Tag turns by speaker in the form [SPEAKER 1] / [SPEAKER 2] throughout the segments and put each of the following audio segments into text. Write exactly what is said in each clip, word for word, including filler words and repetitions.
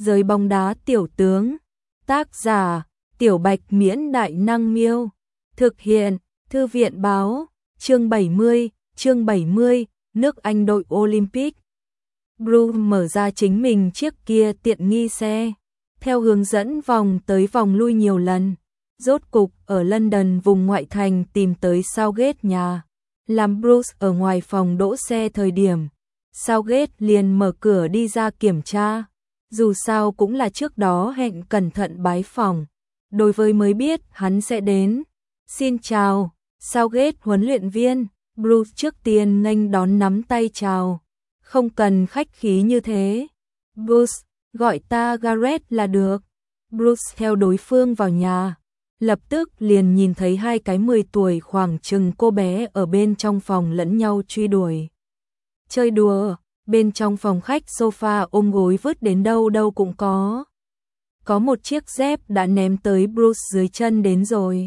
[SPEAKER 1] Giới bóng đá tiểu tướng. Tác giả, Tiểu Bạch Miễn Đại Năng Miêu. Thực hiện, Thư viện Báo. Chương bảy mươi, chương bảy mươi, nước Anh đội Olympic. Bruce mở ra chính mình chiếc kia tiện nghi xe, theo hướng dẫn vòng tới vòng lui nhiều lần. Rốt cục ở London vùng ngoại thành tìm tới Southgate nhà. Làm Bruce ở ngoài phòng đỗ xe thời điểm, Southgate liền mở cửa đi ra kiểm tra. Dù sao cũng là trước đó hẹn cẩn thận bái phỏng. Đối với mới biết hắn sẽ đến. Xin chào, Southgate huấn luyện viên. Bruce trước tiên nghênh đón nắm tay chào. Không cần khách khí như thế. Bruce, gọi ta Gareth là được. Bruce theo đối phương vào nhà. Lập tức liền nhìn thấy hai cái mười tuổi khoảng chừng cô bé ở bên trong phòng lẫn nhau truy đuổi. Chơi đùa, bên trong phòng khách sofa ôm gối vứt đến đâu đâu cũng có. Có một chiếc dép đã ném tới Bruce dưới chân đến rồi.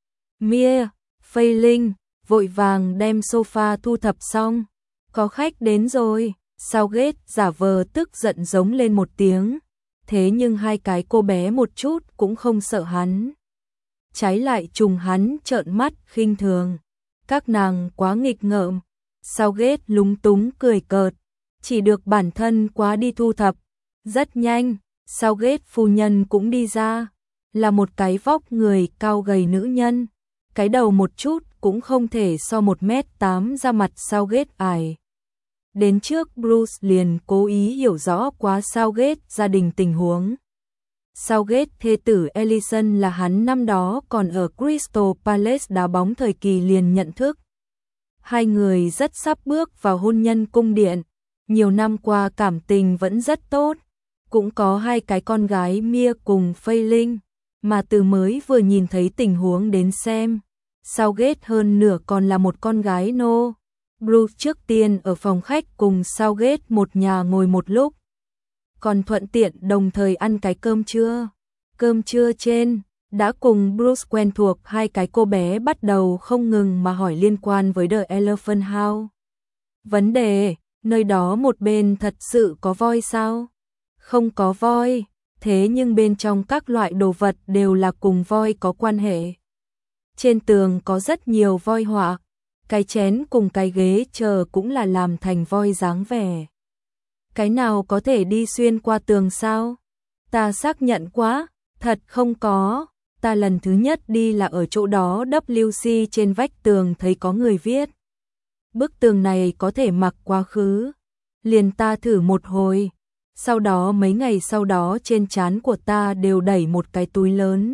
[SPEAKER 1] Mia, Feiling, vội vàng đem sofa thu thập xong. Có khách đến rồi, Southgate giả vờ tức giận giống lên một tiếng. Thế nhưng hai cái cô bé một chút cũng không sợ hắn. Trái lại trùng hắn trợn mắt khinh thường. Các nàng quá nghịch ngợm. Southgate lúng túng cười cợt. Chỉ được bản thân quá đi thu thập. Rất nhanh, Southgate phu nhân cũng đi ra. Là một cái vóc người cao gầy nữ nhân. Cái đầu một chút cũng không thể so một mét tám ra mặt Southgate ải. Đến trước Bruce liền cố ý hiểu rõ quá Southgate gia đình tình huống. Southgate thê tử Ellison là hắn năm đó còn ở Crystal Palace đá bóng thời kỳ liền nhận thức. Hai người rất sắp bước vào hôn nhân cung điện. Nhiều năm qua cảm tình vẫn rất tốt. Cũng có hai cái con gái Mia cùng Feiling. Mà từ mới vừa nhìn thấy tình huống đến xem, Southgate hơn nửa còn là một con gái nô. Bruce trước tiên ở phòng khách cùng Southgate một nhà ngồi một lúc. Còn thuận tiện đồng thời ăn cái cơm trưa. Cơm trưa trên, đã cùng Bruce quen thuộc hai cái cô bé bắt đầu không ngừng mà hỏi liên quan với The Elephant House. Vấn đề, nơi đó một bên thật sự có voi sao? Không có voi, thế nhưng bên trong các loại đồ vật đều là cùng voi có quan hệ. Trên tường có rất nhiều voi họa, cái chén cùng cái ghế chờ cũng là làm thành voi dáng vẻ. Cái nào có thể đi xuyên qua tường sao? Ta xác nhận quá, thật không có. Ta lần thứ nhất đi là ở chỗ đó W C trên vách tường thấy có người viết. Bức tường này có thể mặc quá khứ. Liền ta thử một hồi. Sau đó mấy ngày sau đó trên trán của ta đều đẩy một cái túi lớn.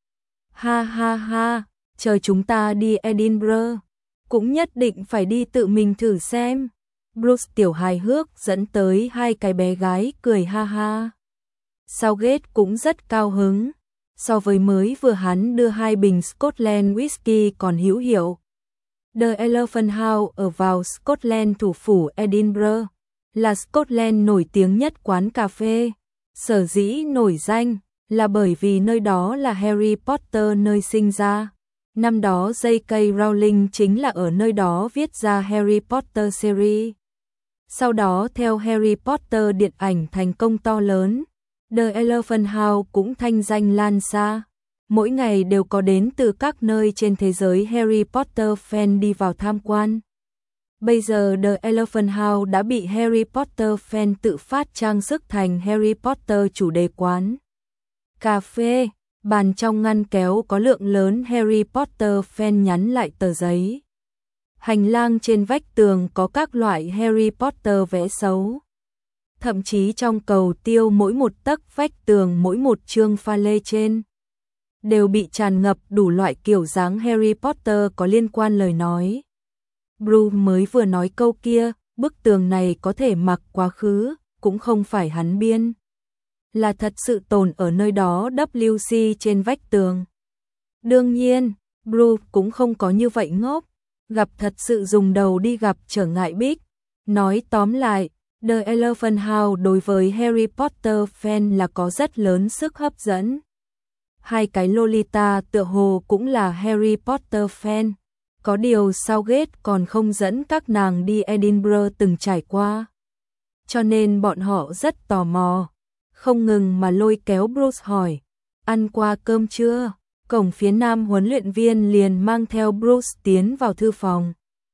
[SPEAKER 1] Ha ha ha, chờ chúng ta đi Edinburgh. Cũng nhất định phải đi tự mình thử xem. Bruce tiểu hài hước dẫn tới hai cái bé gái cười ha ha. Southgate cũng rất cao hứng. So với mới vừa hắn đưa hai bình Scotland whisky còn hữu hiệu. The Elephant House ở vào Scotland thủ phủ Edinburgh. Là Scotland nổi tiếng nhất quán cà phê. Sở dĩ nổi danh là bởi vì nơi đó là Harry Potter nơi sinh ra. Năm đó J K Rowling chính là ở nơi đó viết ra Harry Potter series. Sau đó theo Harry Potter điện ảnh thành công to lớn, The Elephant House cũng thanh danh lan xa. Mỗi ngày đều có đến từ các nơi trên thế giới Harry Potter fan đi vào tham quan. Bây giờ The Elephant House đã bị Harry Potter fan tự phát trang sức thành Harry Potter chủ đề quán. Cà phê, bàn trong ngăn kéo có lượng lớn Harry Potter fan nhắn lại tờ giấy. Hành lang trên vách tường có các loại Harry Potter vẽ xấu. Thậm chí trong cầu tiêu mỗi một tấc vách tường mỗi một chương pha lê trên đều bị tràn ngập đủ loại kiểu dáng Harry Potter có liên quan lời nói. Bruce mới vừa nói câu kia, bức tường này có thể mặc quá khứ, cũng không phải hắn biên. Là thật sự tồn ở nơi đó W C trên vách tường. Đương nhiên, Bruce cũng không có như vậy ngốc, gặp thật sự dùng đầu đi gặp trở ngại bích. Nói tóm lại, The Elephant House đối với Harry Potter fan là có rất lớn sức hấp dẫn. Hai cái Lolita tựa hồ cũng là Harry Potter fan. Có điều Southgate còn không dẫn các nàng đi Edinburgh từng trải qua. Cho nên bọn họ rất tò mò. không ngừng mà lôi kéo Bruce hỏi, ăn qua cơm chưa? Cổng phía nam huấn luyện viên liền mang theo Bruce tiến vào thư phòng.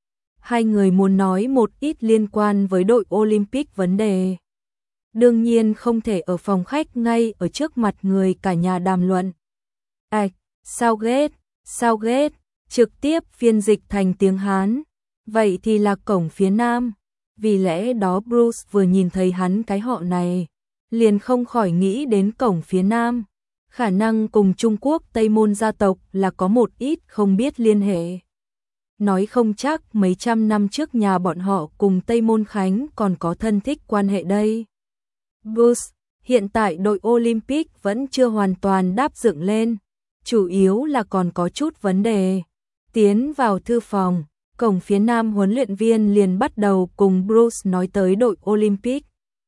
[SPEAKER 1] Hai người muốn nói một ít liên quan với đội Olympic vấn đề. Đương nhiên không thể ở phòng khách ngay ở trước mặt người cả nhà đàm luận. Ảch, Southgate, Southgate, trực tiếp phiên dịch thành tiếng Hán. Vậy thì là cổng phía nam. Vì lẽ đó Bruce vừa nhìn thấy hắn cái họ này, liền không khỏi nghĩ đến cổng phía nam. Khả năng cùng Trung Quốc Tây Môn gia tộc là có một ít không biết liên hệ. Nói không chắc mấy trăm năm trước nhà bọn họ cùng Tây Môn Khánh còn có thân thích quan hệ đây. Bruce, hiện tại đội Olympic vẫn chưa hoàn toàn đáp dựng lên, chủ yếu là còn có chút vấn đề. Tiến vào thư phòng, cổng phía nam huấn luyện viên liền bắt đầu cùng Bruce nói tới đội Olympic.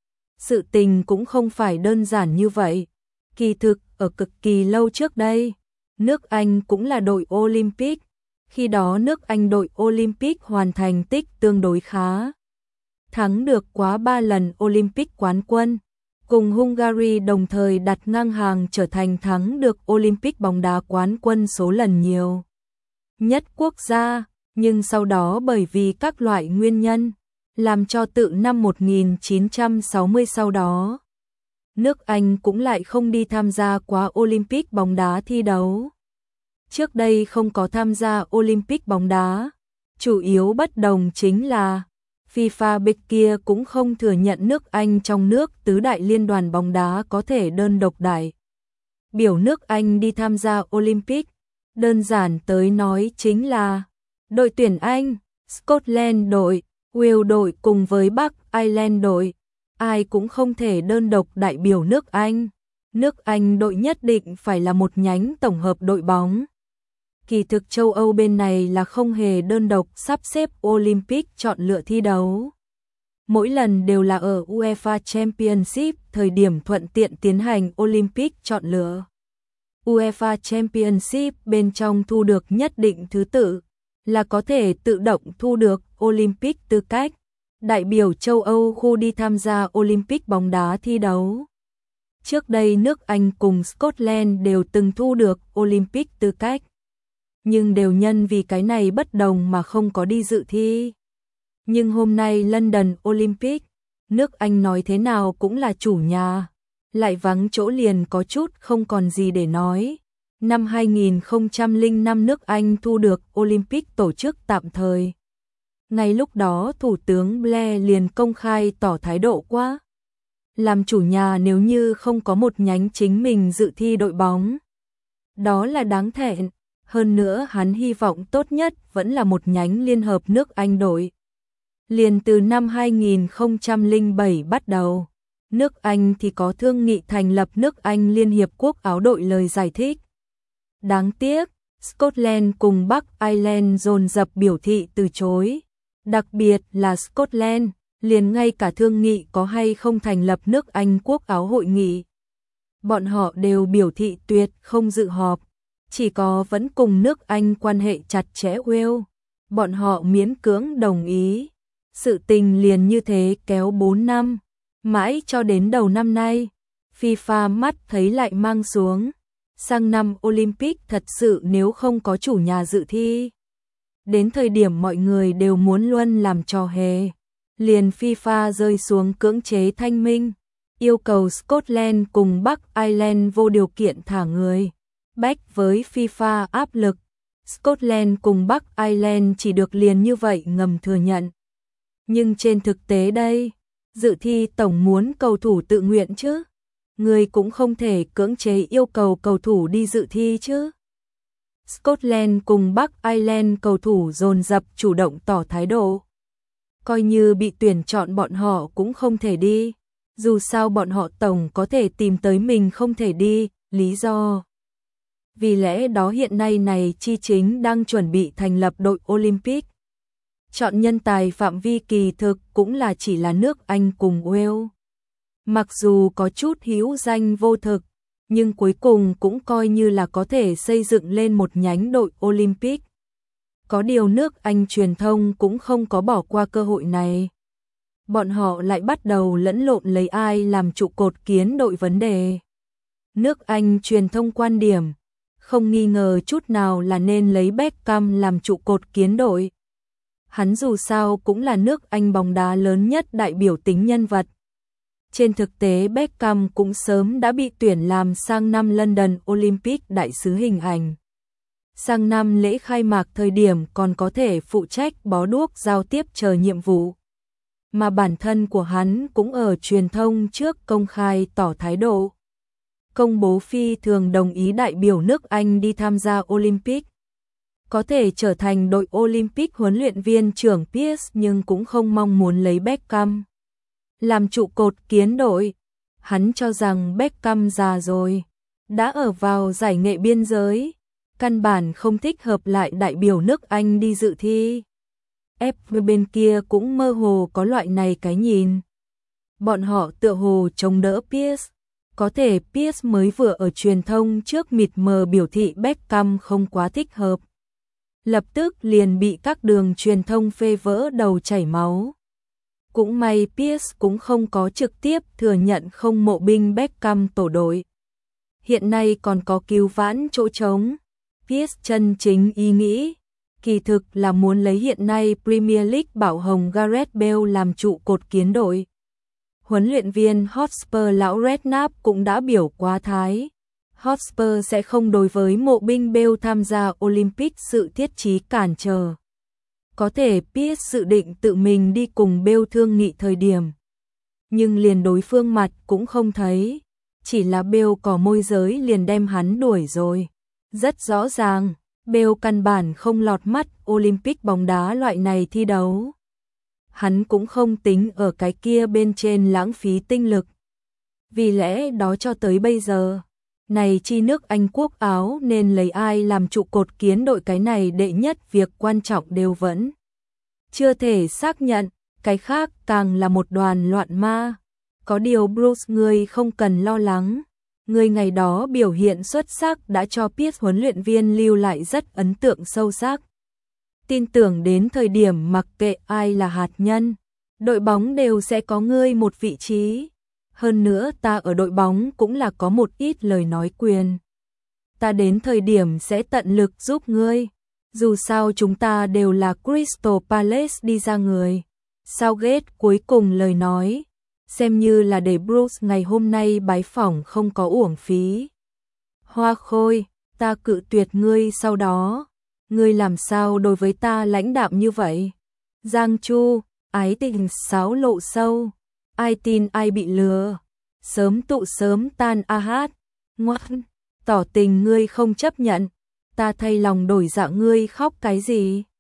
[SPEAKER 1] Sự tình cũng không phải đơn giản như vậy. Kỳ thực, ở cực kỳ lâu trước đây, nước Anh cũng là đội Olympic. Khi đó nước Anh đội Olympic hoàn thành tích tương đối khá. Thắng được quá ba lần Olympic quán quân. Cùng Hungary đồng thời đặt ngang hàng trở thành thắng được Olympic bóng đá quán quân số lần nhiều nhất quốc gia. Nhưng sau đó bởi vì các loại nguyên nhân, làm cho tự năm một nghìn chín trăm sáu mươi sau đó, nước Anh cũng lại không đi tham gia quá Olympic bóng đá thi đấu. Trước đây không có tham gia Olympic bóng đá, chủ yếu bất đồng chính là FIFA bên kia cũng không thừa nhận nước Anh trong nước tứ đại liên đoàn bóng đá có thể đơn độc đại biểu nước Anh đi tham gia Olympic. Đơn giản tới nói chính là đội tuyển Anh, Scotland đội, Wales đội cùng với Bắc Ireland đội, ai cũng không thể đơn độc đại biểu nước Anh. Nước Anh đội nhất định phải là một nhánh tổng hợp đội bóng. Kỳ thực châu Âu bên này là không hề đơn độc sắp xếp Olympic chọn lựa thi đấu. Mỗi lần đều là ở UEFA Championship thời điểm thuận tiện tiến hành Olympic chọn lựa. UEFA Championship bên trong thu được nhất định thứ tự là có thể tự động thu được Olympic tư cách, đại biểu châu Âu khu đi tham gia Olympic bóng đá thi đấu. Trước đây nước Anh cùng Scotland đều từng thu được Olympic tư cách, nhưng đều nhân vì cái này bất đồng mà không có đi dự thi. Nhưng hôm nay London Olympic, nước Anh nói thế nào cũng là chủ nhà, lại vắng chỗ liền có chút không còn gì để nói. Năm hai nghìn không trăm lẻ năm nước Anh thu được Olympic tổ chức tạm thời. Ngay lúc đó Thủ tướng Blair liền công khai tỏ thái độ quá. Làm chủ nhà nếu như không có một nhánh chính mình dự thi đội bóng, đó là đáng thẹn. Hơn nữa hắn hy vọng tốt nhất vẫn là một nhánh liên hợp nước Anh đội. Liền từ năm hai nghìn không trăm lẻ bảy bắt đầu, nước Anh thì có thương nghị thành lập nước Anh Liên Hiệp Quốc áo đội lời giải thích. Đáng tiếc, Scotland cùng Bắc Ireland dồn dập biểu thị từ chối. Đặc biệt là Scotland, liền ngay cả thương nghị có hay không thành lập nước Anh quốc áo hội nghị. Bọn họ đều biểu thị tuyệt không dự họp. Chỉ có vẫn cùng nước Anh quan hệ chặt chẽ Wales, bọn họ miễn cưỡng đồng ý. Sự tình liền như thế kéo bốn năm, mãi cho đến đầu năm nay, FIFA mắt thấy lại mang xuống. Sang năm Olympic thật sự nếu không có chủ nhà dự thi. Đến thời điểm mọi người đều muốn luôn làm trò hề, liền FIFA rơi xuống cưỡng chế thanh minh, yêu cầu Scotland cùng Bắc Ireland vô điều kiện thả người. Bách với FIFA áp lực, Scotland cùng Bắc Ireland chỉ được liền như vậy ngầm thừa nhận. Nhưng trên thực tế đây, dự thi tổng muốn cầu thủ tự nguyện chứ. Người cũng không thể cưỡng chế yêu cầu cầu thủ đi dự thi chứ. Scotland cùng Bắc Ireland cầu thủ dồn dập chủ động tỏ thái độ. Coi như bị tuyển chọn bọn họ cũng không thể đi. Dù sao bọn họ tổng có thể tìm tới mình không thể đi, lý do. Vì lẽ đó hiện nay này chi chính đang chuẩn bị thành lập đội Olympic. Chọn nhân tài phạm vi kỳ thực cũng là chỉ là nước Anh cùng Wales. Mặc dù có chút hữu danh vô thực, nhưng cuối cùng cũng coi như là có thể xây dựng lên một nhánh đội Olympic. Có điều nước Anh truyền thông cũng không có bỏ qua cơ hội này. bọn họ lại bắt đầu lẫn lộn lấy ai làm trụ cột kiến đội vấn đề. Nước Anh truyền thông quan điểm, không nghi ngờ chút nào là nên lấy Beckham làm trụ cột kiến đội. Hắn dù sao cũng là nước Anh bóng đá lớn nhất đại biểu tính nhân vật. Trên thực tế Beckham cũng sớm đã bị tuyển làm sang năm London Olympic đại sứ hình ảnh. Sang năm lễ khai mạc thời điểm còn có thể phụ trách bó đuốc giao tiếp chờ nhiệm vụ. Mà bản thân của hắn cũng ở truyền thông trước công khai tỏ thái độ. Công bố phi thường đồng ý đại biểu nước Anh đi tham gia Olympic. Có thể trở thành đội Olympic huấn luyện viên trưởng Pierce nhưng cũng không mong muốn lấy Beckham làm trụ cột kiến đội. Hắn cho rằng Beckham già rồi, đã ở vào giải nghệ biên giới, căn bản không thích hợp lại đại biểu nước Anh đi dự thi. ép vê bên kia cũng mơ hồ có loại này cái nhìn. Bọn họ tựa hồ chống đỡ Pierce. Có thể Pierce mới vừa ở truyền thông trước mịt mờ biểu thị Beckham không quá thích hợp. Lập tức liền bị các đường truyền thông phê vỡ đầu chảy máu. Cũng may Pierce cũng không có trực tiếp thừa nhận không mộ binh Beckham tổ đội. Hiện nay còn có cứu vãn chỗ trống. Pierce chân chính ý nghĩ, kỳ thực là muốn lấy hiện nay Premier League bảo hồng Gareth Bale làm trụ cột kiến đội. Huấn luyện viên Hotspur lão Redknapp cũng đã biểu quá thái. Hotspur sẽ không đối với mộ binh Bale tham gia Olympic sự thiết chí cản trở. Có thể Pierce dự định tự mình đi cùng Bale thương nghị thời điểm. Nhưng liền đối phương mặt cũng không thấy. Chỉ là Bale có môi giới liền đem hắn đuổi rồi. Rất rõ ràng, Bale căn bản không lọt mắt Olympic bóng đá loại này thi đấu. Hắn cũng không tính ở cái kia bên trên lãng phí tinh lực. Vì lẽ đó cho tới bây giờ, này chi nước Anh quốc áo nên lấy ai làm trụ cột kiến đội cái này đệ nhất việc quan trọng đều vẫn chưa thể xác nhận, cái khác càng là một đoàn loạn ma. Có điều Bruce ngươi không cần lo lắng, ngươi ngày đó biểu hiện xuất sắc đã cho Pierce huấn luyện viên lưu lại rất ấn tượng sâu sắc. Tin tưởng đến thời điểm mặc kệ ai là hạt nhân, đội bóng đều sẽ có ngươi một vị trí. Hơn nữa ta ở đội bóng cũng là có một ít lời nói quyền. Ta đến thời điểm sẽ tận lực giúp ngươi. Dù sao chúng ta đều là Crystal Palace đi ra người. Southgate cuối cùng lời nói, xem như là để Bruce ngày hôm nay bái phỏng không có uổng phí. Hoa Khôi, ta cự tuyệt ngươi sau đó. Ngươi làm sao đối với ta lãnh đạm như vậy? Giang Chu, ái tình sáo lộ sâu. Ai tin ai bị lừa. Sớm tụ sớm tan a hát. Ngoan, tỏ tình ngươi không chấp nhận. Ta thay lòng đổi dạ ngươi khóc cái gì?